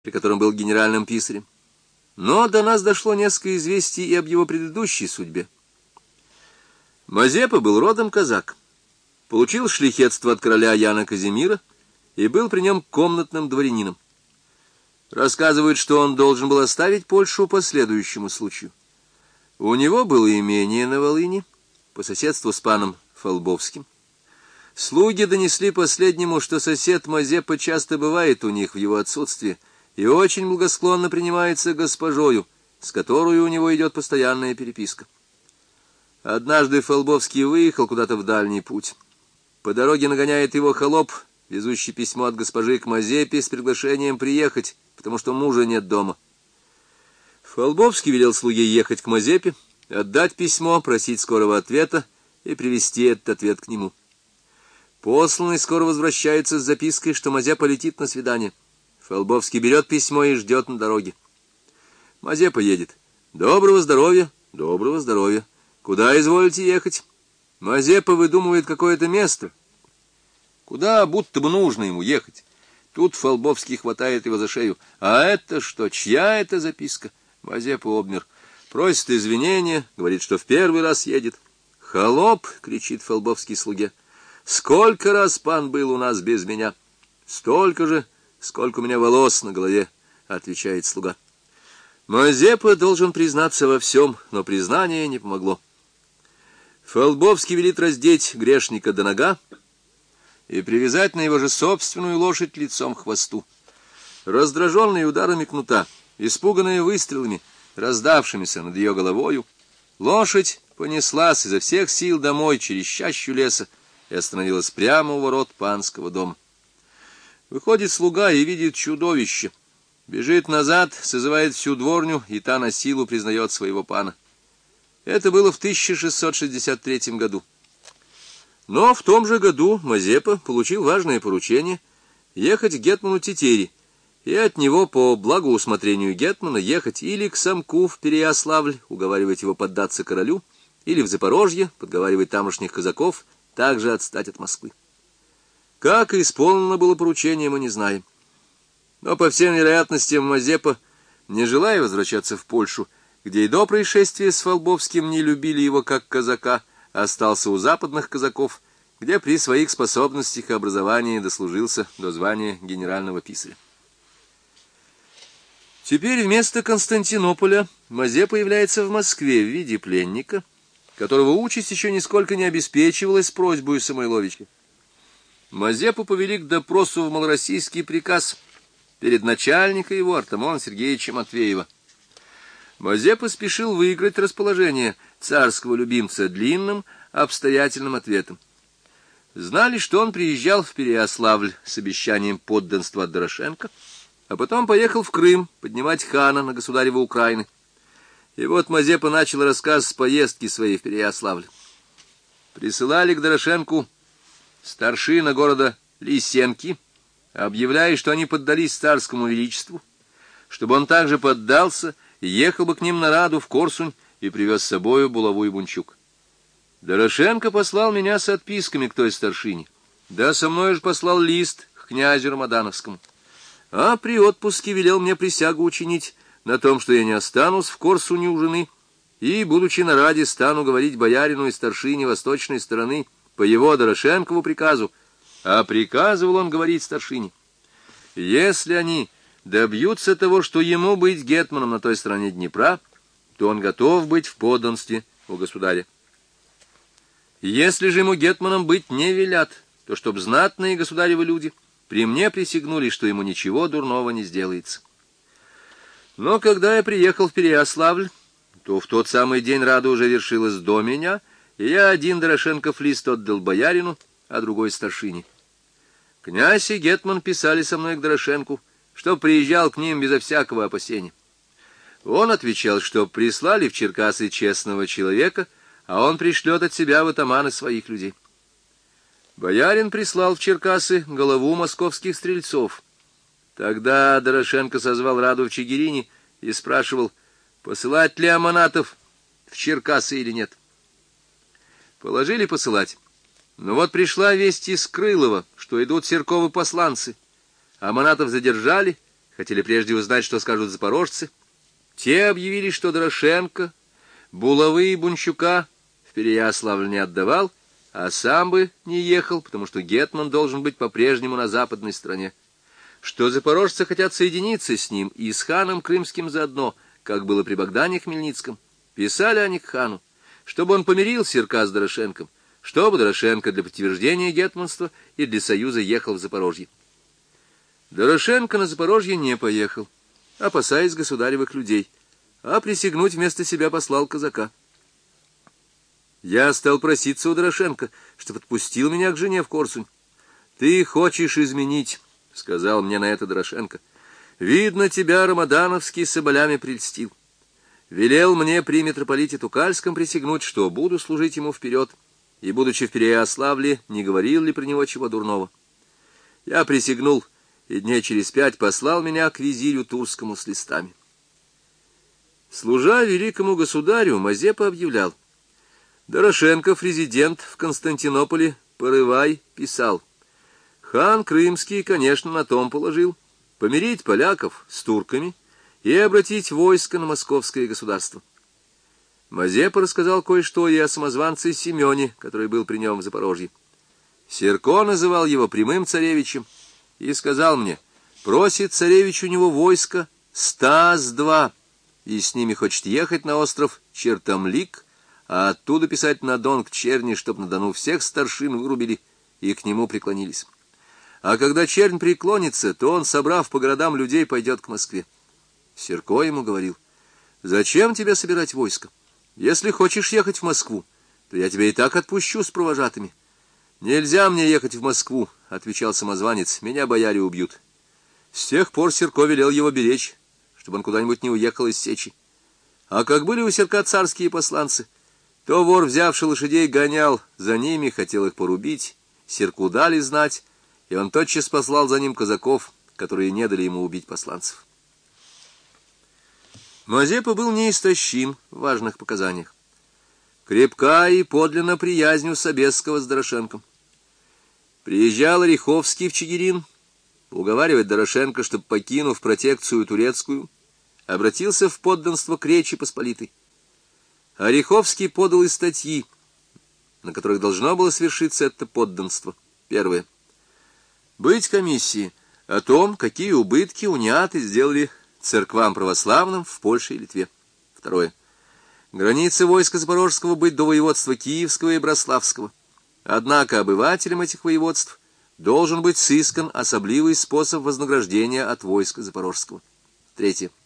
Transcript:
при котором был генеральным писарем. Но до нас дошло несколько известий и об его предыдущей судьбе. Мазепа был родом казак, получил шляхетство от короля Яна Казимира и был при нем комнатным дворянином. Рассказывают, что он должен был оставить Польшу по следующему случаю. У него было имение на Волыни, по соседству с паном Фолбовским. Слуги донесли последнему, что сосед Мазепа часто бывает у них в его отсутствие и очень благосклонно принимается госпожою, с которой у него идет постоянная переписка. Однажды Фолбовский выехал куда-то в дальний путь. По дороге нагоняет его холоп, везущий письмо от госпожи к Мазепе с приглашением приехать, потому что мужа нет дома. Фолбовский велел слуге ехать к Мазепе, отдать письмо, просить скорого ответа и привезти этот ответ к нему. Посланный скоро возвращается с запиской, что Мазепа летит на свидание. Фолбовский берет письмо и ждет на дороге. Мазепа едет. «Доброго здоровья, доброго здоровья. Куда изволите ехать?» Мазепа выдумывает какое-то место, куда будто бы нужно ему ехать. Тут Фолбовский хватает его за шею. «А это что? Чья это записка?» Мазепа обмер. Просит извинения, говорит, что в первый раз едет. «Холоп!» — кричит Фолбовский слуге. «Сколько раз пан был у нас без меня?» «Столько же, сколько у меня волос на голове», — отвечает слуга. Мазепа должен признаться во всем, но признание не помогло. Фолбовский велит раздеть грешника до нога и привязать на его же собственную лошадь лицом к хвосту. Раздраженный ударами кнута, испуганная выстрелами, раздавшимися над ее головою, лошадь понеслась изо всех сил домой через чащу леса и остановилась прямо у ворот панского дома. Выходит слуга и видит чудовище. Бежит назад, созывает всю дворню, и та на силу признает своего пана. Это было в 1663 году. Но в том же году Мазепа получил важное поручение ехать к гетману Тетери, и от него по благоусмотрению гетмана ехать или к Самку в Переяславль, уговаривать его поддаться королю, или в Запорожье, подговаривать тамошних казаков, также отстать от Москвы. Как исполнено было поручение, мы не знаем. Но, по всем вероятностям, Мазепа, не желая возвращаться в Польшу, где и до происшествия с Фолбовским не любили его как казака, остался у западных казаков, где при своих способностях и образовании дослужился до звания генерального писаря. Теперь вместо Константинополя Мазепа появляется в Москве в виде пленника, которого участь еще нисколько не обеспечивалась просьбой Самойловича. Мазепу повели к допросу в малороссийский приказ перед начальником его Артамона Сергеевича Матвеева. Мазепа спешил выиграть расположение царского любимца длинным, обстоятельным ответом. Знали, что он приезжал в Переяславль с обещанием подданства от Дорошенко, а потом поехал в Крым поднимать хана на государева Украины. И вот Мазепа начал рассказ с поездки своей в Переяславль. Присылали к Дорошенку старшина города Лисенки, объявляя, что они поддались царскому величеству, чтобы он также поддался и ехал бы к ним на Раду в Корсунь и привез с собою булаву и бунчук. Дорошенко послал меня с отписками к той старшине, да со мной же послал лист к князю Рамадановскому, а при отпуске велел мне присягу учинить на том, что я не останусь в Корсуне у жены и, будучи на Раде, стану говорить боярину и старшине восточной стороны по его Дорошенкову приказу, а приказывал он говорить старшине: если они добьются того, что ему быть гетманом на той стороне Днепра, то он готов быть в подданстве у государя. Если же ему гетманом быть не велят, то чтоб знатные государевы люди при мне присягнули, что ему ничего дурного не сделается. Но когда я приехал в Переяславль, то в тот самый день Рада уже вершилась до меня, и я один Дорошенков лист отдал боярину, а другой старшине. Князь и гетман писали со мной к Дорошенку, что приезжал к ним безо всякого опасения. Он отвечал, что прислали в Черкасы честного человека, а он пришлет от себя в атаманы своих людей. Боярин прислал в Черкасы голову московских стрельцов. Тогда Дорошенко созвал Раду в Чигирине и спрашивал, посылать ли аманатов в Черкасы или нет. Положили посылать. Но вот пришла весть из Крылова, что идут Серковы посланцы. Аманатов задержали, хотели прежде узнать, что скажут запорожцы. Те объявили, что Дорошенко булавы и Бунчука в Переяславль не отдавал, а сам бы не ехал, потому что гетман должен быть по-прежнему на западной стороне, что запорожцы хотят соединиться с ним и с ханом Крымским заодно, как было при Богдане Хмельницком. Писали они к хану, чтобы он помирил Сирка с Дорошенком, чтобы Дорошенко для подтверждения гетманства и для союза ехал в Запорожье. Дорошенко на Запорожье не поехал, опасаясь государевых людей, а присягнуть вместо себя послал казака. Я стал проситься у Дорошенко, чтобы отпустил меня к жене в Корсунь. «Ты хочешь изменить», — сказал мне на это Дорошенко. «Видно, тебя Рамадановский соболями прельстил. Велел мне при митрополите Тукальском присягнуть, что буду служить ему вперед, и, будучи в Переяславле, не говорил ли при него чего дурного. Я присягнул, и дней через 5 послал меня к визирю Турскому с листами». Служа великому государю, Мазепа объявлял: Дорошенков, резидент в Константинополе, Порывай, писал: «Хан Крымский, конечно, на том положил помирить поляков с турками и обратить войско на московское государство». Мазепа рассказал кое-что и о самозванце Семене, который был при нем в Запорожье. Сирко называл его прямым царевичем и сказал мне: просит царевич у него войско 102, и с ними хочет ехать на остров Чертомлик, а оттуда писать на Дон к Черни, чтоб на Дону всех старшин вырубили и к нему преклонились. А когда Чернь преклонится, то он, собрав по городам людей, пойдет к Москве. Сирко ему говорил: зачем тебе собирать войско? Если хочешь ехать в Москву, то я тебя и так отпущу с провожатыми. Нельзя мне ехать в Москву, — отвечал самозванец, — меня бояре убьют. С тех пор Сирко велел его беречь, чтобы он куда-нибудь не уехал из сечи. А как были у Сирка царские посланцы, то вор, взявший лошадей, гонял за ними, хотел их порубить, Сирку дали знать, и он тотчас послал за ним казаков, которые не дали ему убить посланцев. Мазепа был неистощим в важных показаниях. Крепка и подлинна приязнь у Собесского с Дорошенком. Приезжал Ореховский в Чигирин уговаривать Дорошенко, чтобы, покинув протекцию турецкую, обратился в подданство к Речи Посполитой. Ореховский подал и статьи, на которых должно было свершиться это подданство. Первое. Быть комиссии о том, какие убытки уняты сделали церквам православным в Польше и Литве. Второе. Границы войска Запорожского быть до воеводства Киевского и Браславского. Однако обывателям этих воеводств должен быть сыскан особливый способ вознаграждения от войска Запорожского. Третье.